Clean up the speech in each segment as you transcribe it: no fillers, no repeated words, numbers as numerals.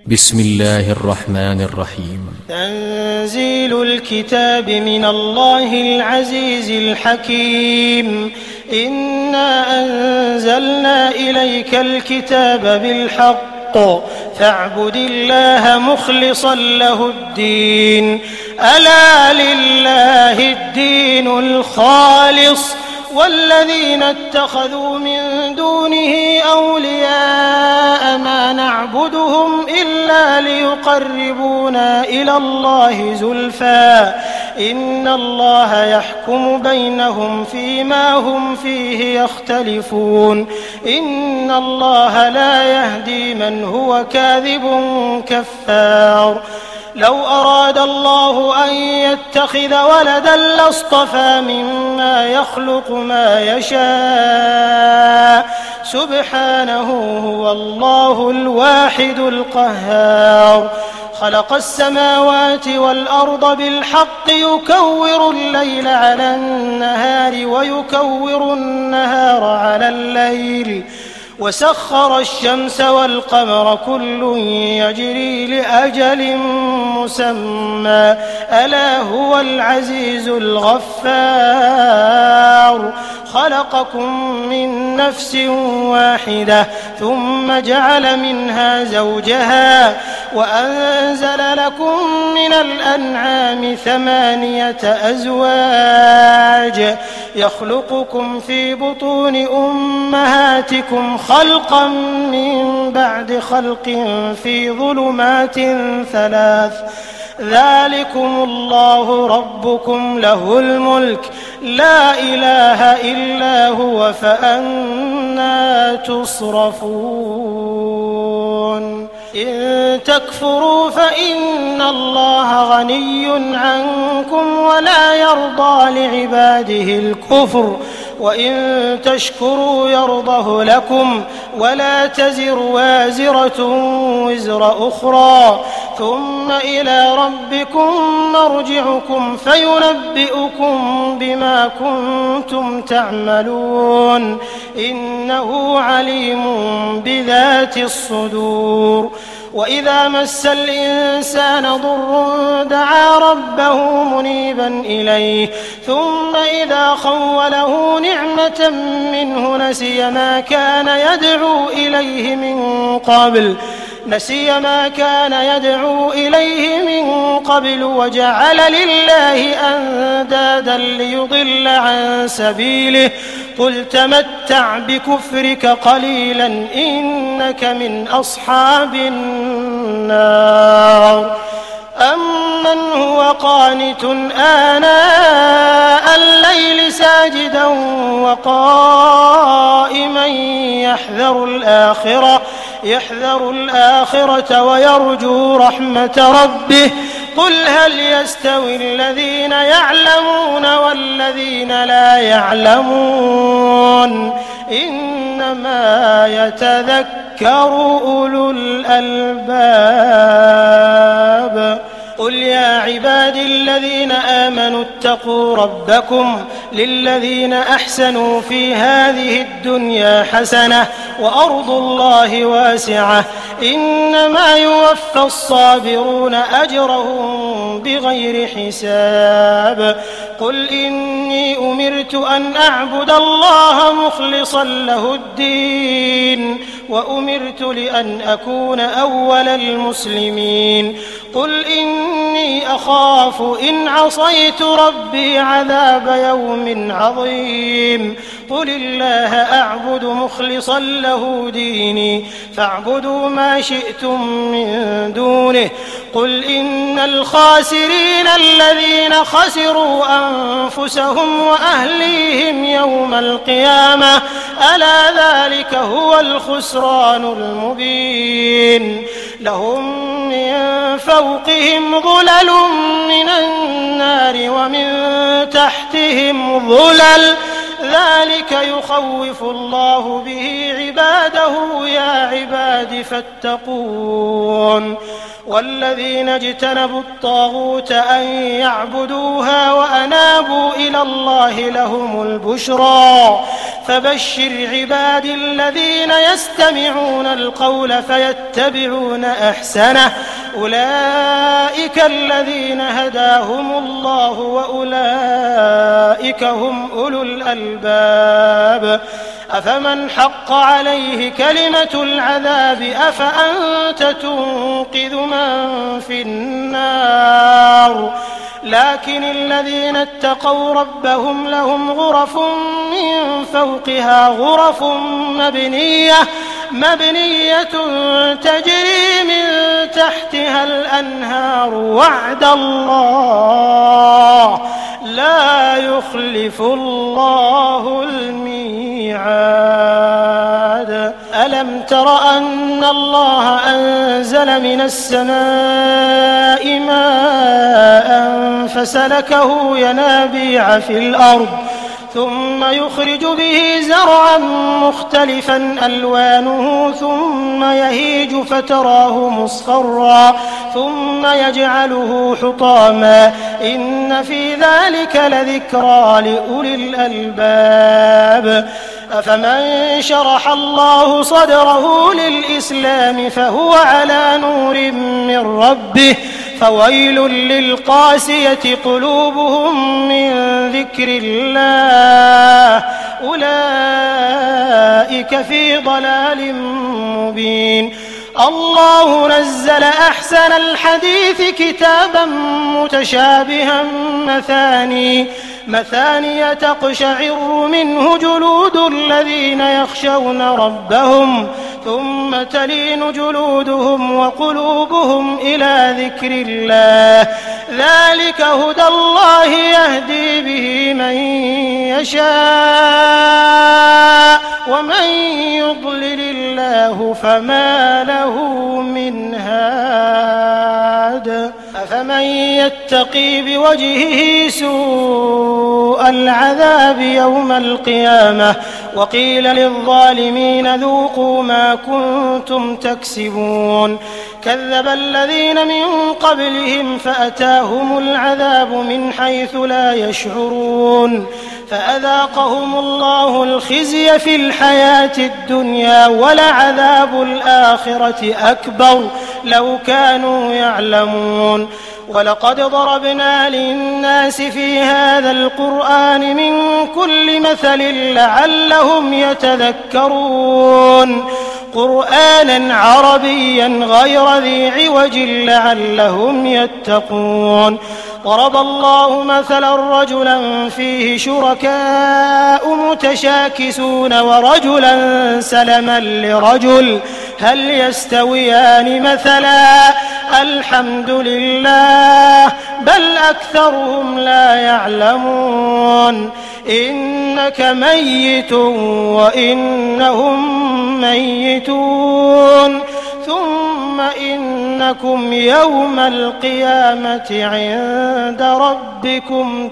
بسم الله الرحمن الرحيم. تنزيل الكتاب من الله العزيز الحكيم. إنا أنزلنا إليك الكتاب بالحق فاعبد الله مخلصا له الدين. ألا لله الدين الخالص والذين اتخذوا من دونه أولياء ما نعبدهم إلا ليقربونا إلى الله زلفى إن الله يحكم بينهم فيما هم فيه يختلفون. إن الله لا يهدي من هو كاذب كفار. لو أراد الله أن يتخذ ولدا لاصطفى مما يخلق ما يشاء سبحانه هو الله الواحد القهار. خلق السماوات والأرض بالحق يكور الليل على النهار ويكور النهار على الليل وسخر الشمس والقمر كل يجري لأجل مسمى ألا هو العزيز الغفار. خلقكم من نفس واحدة ثم جعل منها زوجها وأنزل لكم من الأنعام 8 أزواج يخلقكم في بطون أمهاتكم خلقا من بعد خلق في ظلمات 3 ذلكم الله ربكم له الملك لا إله إلا هو فأنى تصرفون. إن تكفروا فإن الله غني عنكم ولا يرضى لعباده الكفر وإن تشكروا يرضه لكم ولا تزر وازرة وزر أخرى ثم إلى ربكم مرجعكم فينبئكم بما كنتم تعملون إنه عليم بذات الصدور. وإذا مس الإنسان ضر دعا ربه منيبا إليه ثم إذا خوله نعمة منه نسي ما كان يدعو إليه من قبل وجعل لله أندادا ليضل عن سبيله قل تمتع بكفرك قليلا إنك من أصحاب النار. أمن هو قانت آناء الليل ساجدا وقائما يحذر الآخرة ويرجو رحمة ربه قل هل يستوي الذين يعلمون والذين لا يعلمون إنما يتذكر أولو الألباب. قل يا عبادي الذين آمنوا اتقوا ربكم للذين أحسنوا في هذه الدنيا حسنة وأرض الله واسعة إنما يوفى الصابرون أجرهم بغير حساب. قل إني أمرت أن أعبد الله مخلصا له الدين وأمرت لأن أكون أول المسلمين. قل إني أخاف إن عصيت ربي عذاب يوم عظيم. قل الله أعبد مخلصا له ديني فاعبدوا ما شئتم من دونه. قل إن الخاسرين الذين خسروا أنفسهم وأهليهم يوم القيامة ألا ذلك هو الخسران المبين. لهم من فوقهم ظلل من النار ومن تحتهم ظلل ذلك يخوف الله به عباده يا عباد فاتقون. والذين اجتنبوا الطاغوت أن يعبدوها وأنابوا إلى الله لهم البشرى فبشر عبادي الذين يستمعون القول فيتبعون أحسنه أولئك الذين هداهم الله وأولئك هم أولو الألباب أفمن حق عليه كلمة العذاب أفأنت تنقذ من في النار لكن الذين اتقوا ربهم لهم غرف من فوقها غرف مبنية تجري من تحتها الأنهار وعد الله لا يخلف الله الميعاد ألم تر أن الله أنزل من السماء ماء فسلكه ينابيع في الأرض ثم يخرج به زرعا مختلفا ألوانه ثم يهيج فتراه مصفرا ثم يجعله حطاما إن في ذلك لذكرى لأولي الألباب أفمن شرح الله صدره للإسلام فهو على نور من ربه فويل للقاسية قلوبهم من ذكر الله أولئك في ضلال مبين الله نزل أحسن الحديث كتابا متشابها مثانية تقشعر منه جلود الذين يخشون ربهم ثم تلين جلودهم وقلوبهم إلى ذكر الله ذلك هدى الله يهدي به من يشاء ومن يضلل الله فما له من هاد أفمن يتقي بوجهه سوء العذاب يوم القيامة وقيل للظالمين ذوقوا ما كنتم تكسبون كذب الذين من قبلهم فأتاهم العذاب من حيث لا يشعرون فأذاقهم الله الخزي في الحياة الدنيا ولعذاب الآخرة أكبر لو كانوا يعلمون ولقد ضربنا للناس في هذا القرآن من كل مثل لعلهم يتذكرون قرآنا عربيا غير ذي عوج لعلهم يتقون ضرب الله مثلا رجلا فيه شركاء متشاكسون ورجلا سلما لرجل هل يستويان مثلا الحمد لله بل أكثرهم لا يعلمون إنك ميت وإنهم ميتون ثم إنكم يوم القيامة عند ربكم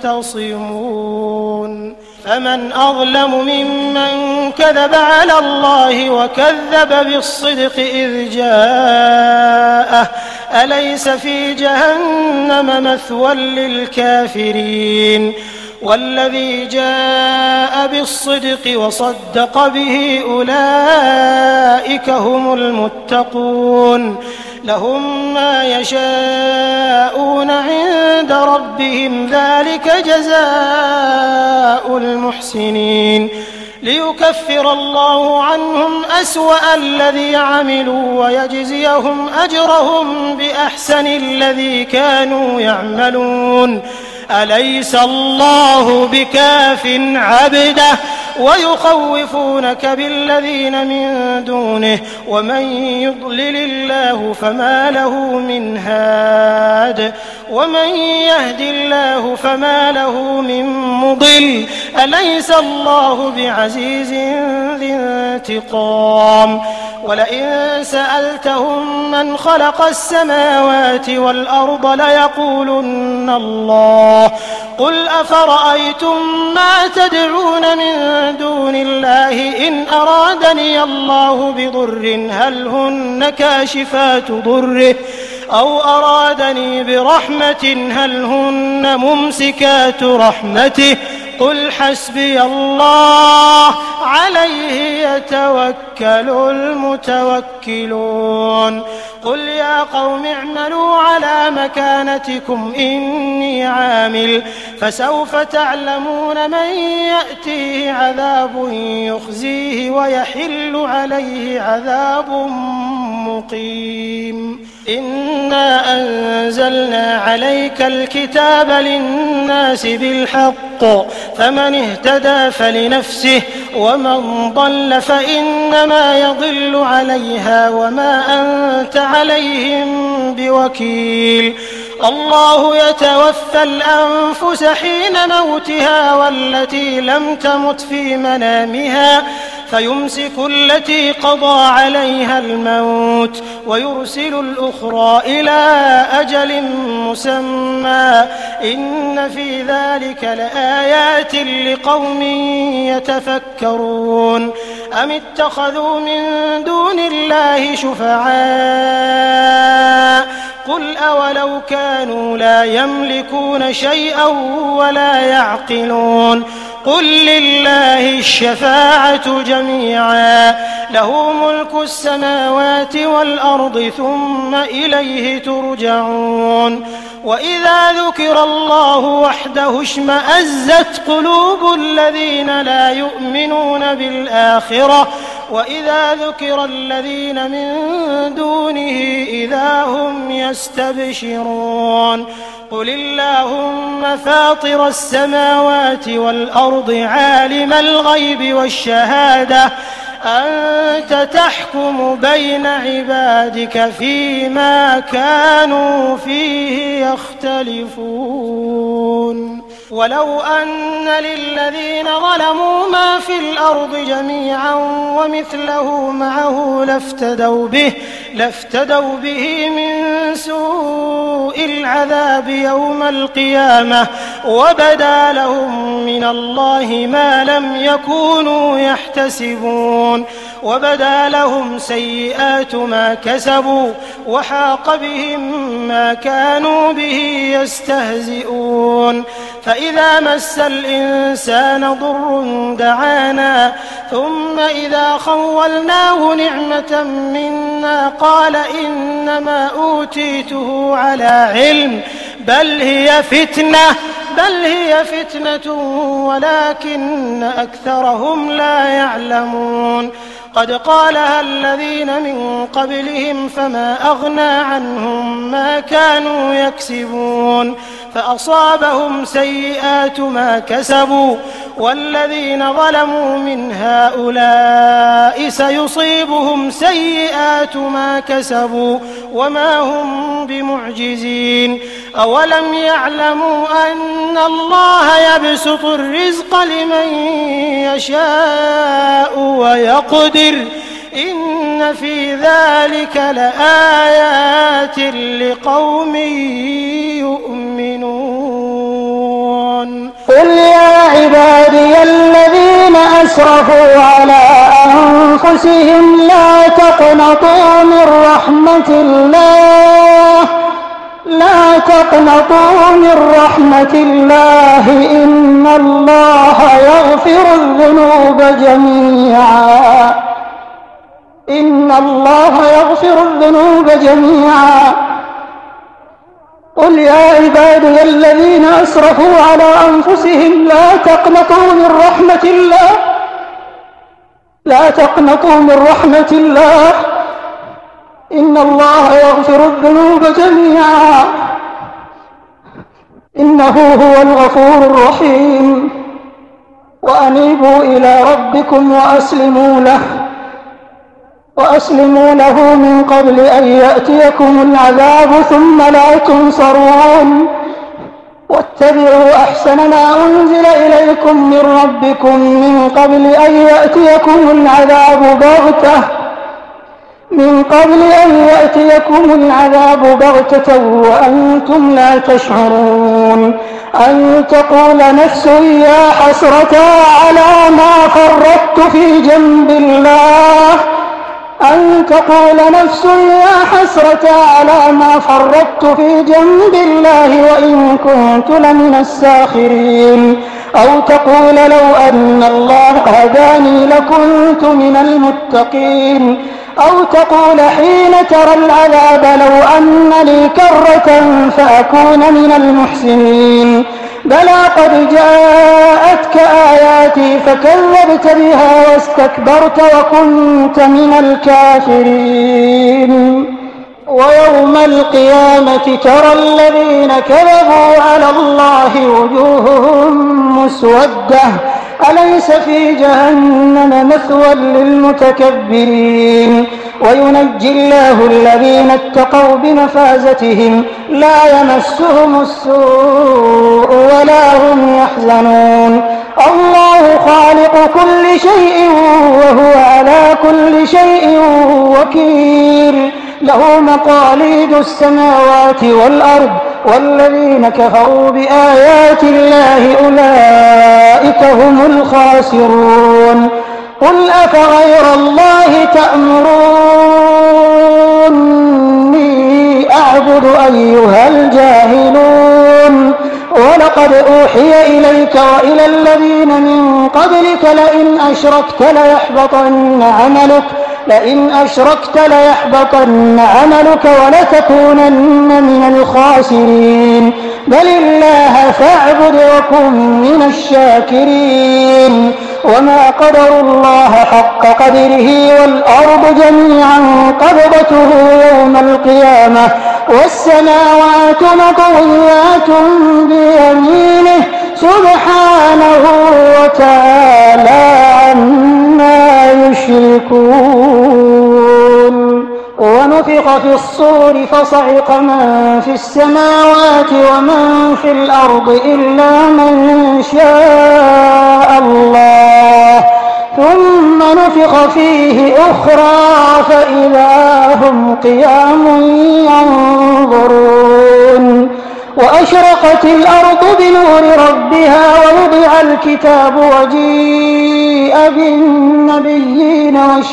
تختصمون فمن أظلم ممن كذب على الله وكذب بالصدق إذ جاءه أليس في جهنم مثوى للكافرين والذي جاء بالصدق وصدق به أولئك هم المتقون لهم ما يشاءون عند ربهم ذلك جزاء المحسنين ليكفر الله عنهم أسوأ الذي عملوا ويجزيهم أجرهم بأحسن الذي كانوا يعملون أليس الله بكاف عبده ويخوفونك بالذين من دونه ومن يضلل الله فما له من هاد ومن يهد الله فما له من مضل أليس الله بعزيز ذي انتقام ولئن سألتهم من خلق السماوات والأرض ليقولن الله قل أفرأيتم ما تدعون من دون الله إن أرادني الله بضر هل هن كاشفات ضره أو أرادني برحمة هل هن ممسكات رحمته قل حسبي الله عليه يتوكل المتوكلون قل يا قوم اعملوا على مكانتكم إني عامل فسوف تعلمون من يأتيه عذاب يخزيه ويحل عليه عذاب مقيم إنا أنزلنا عليك الكتاب للناس بالحق فمن اهتدى فلنفسه ومن ضل فإنما يضل عليها وما أنت عليهم بوكيل الله يتوفى الأنفس حين موتها والتي لم تمت في منامها فيمسك التي قضى عليها الموت ويرسل الأخرى إلى أجل مسمى إن في ذلك لآيات لقوم يتفكرون أم اتخذوا من دون الله شفعاء قل أولو كانوا لا يملكون شيئا ولا يعقلون قل لله الشفاعة جميعا له ملك السماوات والأرض ثم إليه ترجعون وإذا ذكر الله وحده اشمأزت قلوب الذين لا يؤمنون بالآخرة وإذا ذكر الذين من دونه إذا هم يستبشرون قل اللهم فاطر السماوات والأرض عالم الغيب والشهادة أنت تحكم بين عبادك فيما كانوا فيه يختلفون ولو أن للذين ظلموا ما في الأرض جميعا ومثله معه لافتدوا به من سوء العذاب يوم القيامة وبدا لهم من الله ما لم يكونوا يحتسبون وبدا لهم سيئات ما كسبوا وحاق بهم ما كانوا به يستهزئون فإذا مس الإنسان ضر دعانا ثم إذا خولناه نعمة منا قال إنما أوتيته على علم بل هي فتنة ولكن أكثرهم لا يعلمون قد قالها الذين من قبلهم فما أغنى عنهم ما كانوا يكسبون فأصابهم سيئات ما كسبوا والذين ظلموا من هؤلاء سيصيبهم سيئات ما كسبوا وما هم بمعجزين أولم يعلموا أن الله يبسط الرزق لمن يشاء ويقدر إن في ذلك لآيات لقوم يؤمنون قل يا عبادي الذين أسرفوا على أنفسهم لا تقنطوا من رحمة الله إن الله يغفر الذنوب جميعا قل يا عبادي الذين أسرفوا على أنفسهم لا تقنطوا من رحمة الله إن الله يغفر الذنوب جميعا إنه هو الغفور الرحيم وأنيبوا إلى ربكم وأسلموا له من قبل أن يأتيكم العذاب ثم لا تنصرون اتبعوا أحسن ما أنزل إليكم من ربكم من قبل أن يأتيكم العذاب بغتة وأنتم لا تشعرون أن تقول نفس يا حسرة على ما فرطت في جنب الله وإن كنت لمن الساخرين أو تقول لو أن الله هداني لكنت من المتقين أو تقول حين ترى العذاب لو أن لي كرة فأكون من المحسنين بلى قد جاءتك آياتي فكذبت بها واستكبرت وكنت من الكافرين ويوم القيامة ترى الذين كذبوا على الله وجوههم مسودة أليس في جهنم مثوى للمتكبرين وينجي الله الذين اتقوا بمفازتهم لا يمسهم السوء ولا هم يحزنون الله خالق كل شيء وهو على كل شيء وكيل له مقاليد السماوات والأرض والذين كفروا بآيات الله أولئك هم الخاسرون قل أفغير الله تأمروني أعبد أيها الجاهلون ولقد أوحي إليك وإلى الذين من قبلك لئن أشركت ليحبطن عملك ولتكونن من الخاسرين بل الله فاعبد وكن من الشاكرين وما قدروا الله حق قدره والأرض جميعا قبضته يوم القيامة والسماوات مطويات بيمينه سبحانه وتعالى عما يشركون ونفخ في الصور فصعق من في السماوات ومن في الأرض إلا من شاء الله ثم نفخ فيه أخرى فإذا هم قيام ينظرون وأشرقت الأرض بنور ربها ووضع الكتاب وجيء بالنبيين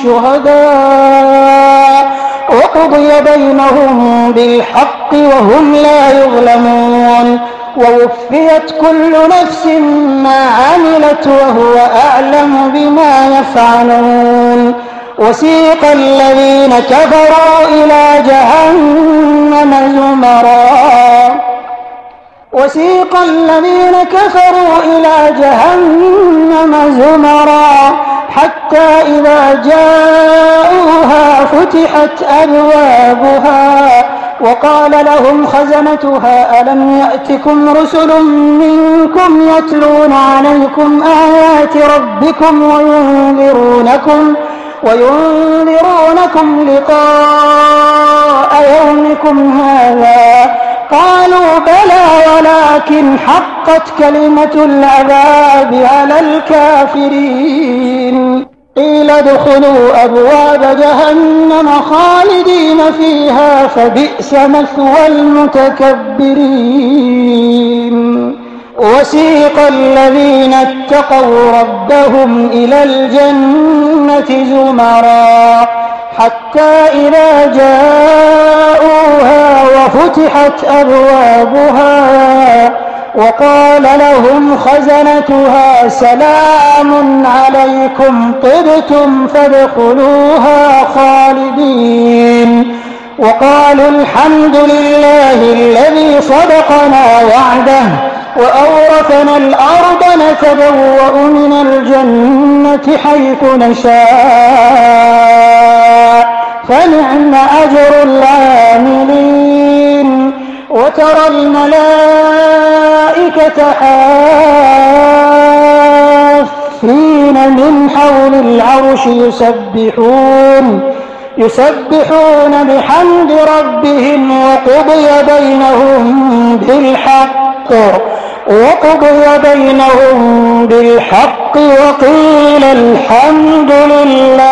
والشهداء وقضي بينهم بالحق وهم لا يظلمون ووفيت كل نفس ما عملت وهو أعلم بما يفعلون وسيق الذين كفروا إلى جهنم زمرا حتى إذا جاءوها فتحت أبوابها وقال لهم خزنتها ألم يأتكم رسل منكم يتلون عليكم آيات ربكم وينذرونكم لقاء يومكم هذا قالوا بلى ولكن حقت كلمة العذاب على الكافرين قيل ادخلوا أبواب جهنم خالدين فيها فبئس مثوى المتكبرين وسيق الذين اتقوا ربهم إلى الجنة زمرا حتى إذا جاءوها وفتحت أبوابها وقال لهم خزنتها سلام عليكم طبتم فادخلوها خالدين وقالوا الحمد لله الذي صدقنا وعده وأورثنا الأرض نتبوأ من الجنة حيث نشاء فنعم أجر العاملين وترى الملائكة حافين من حول العرش يسبحون بحمد ربهم وقضي بينهم بالحق وقضي بينهم بالحق وقيل الحمد لله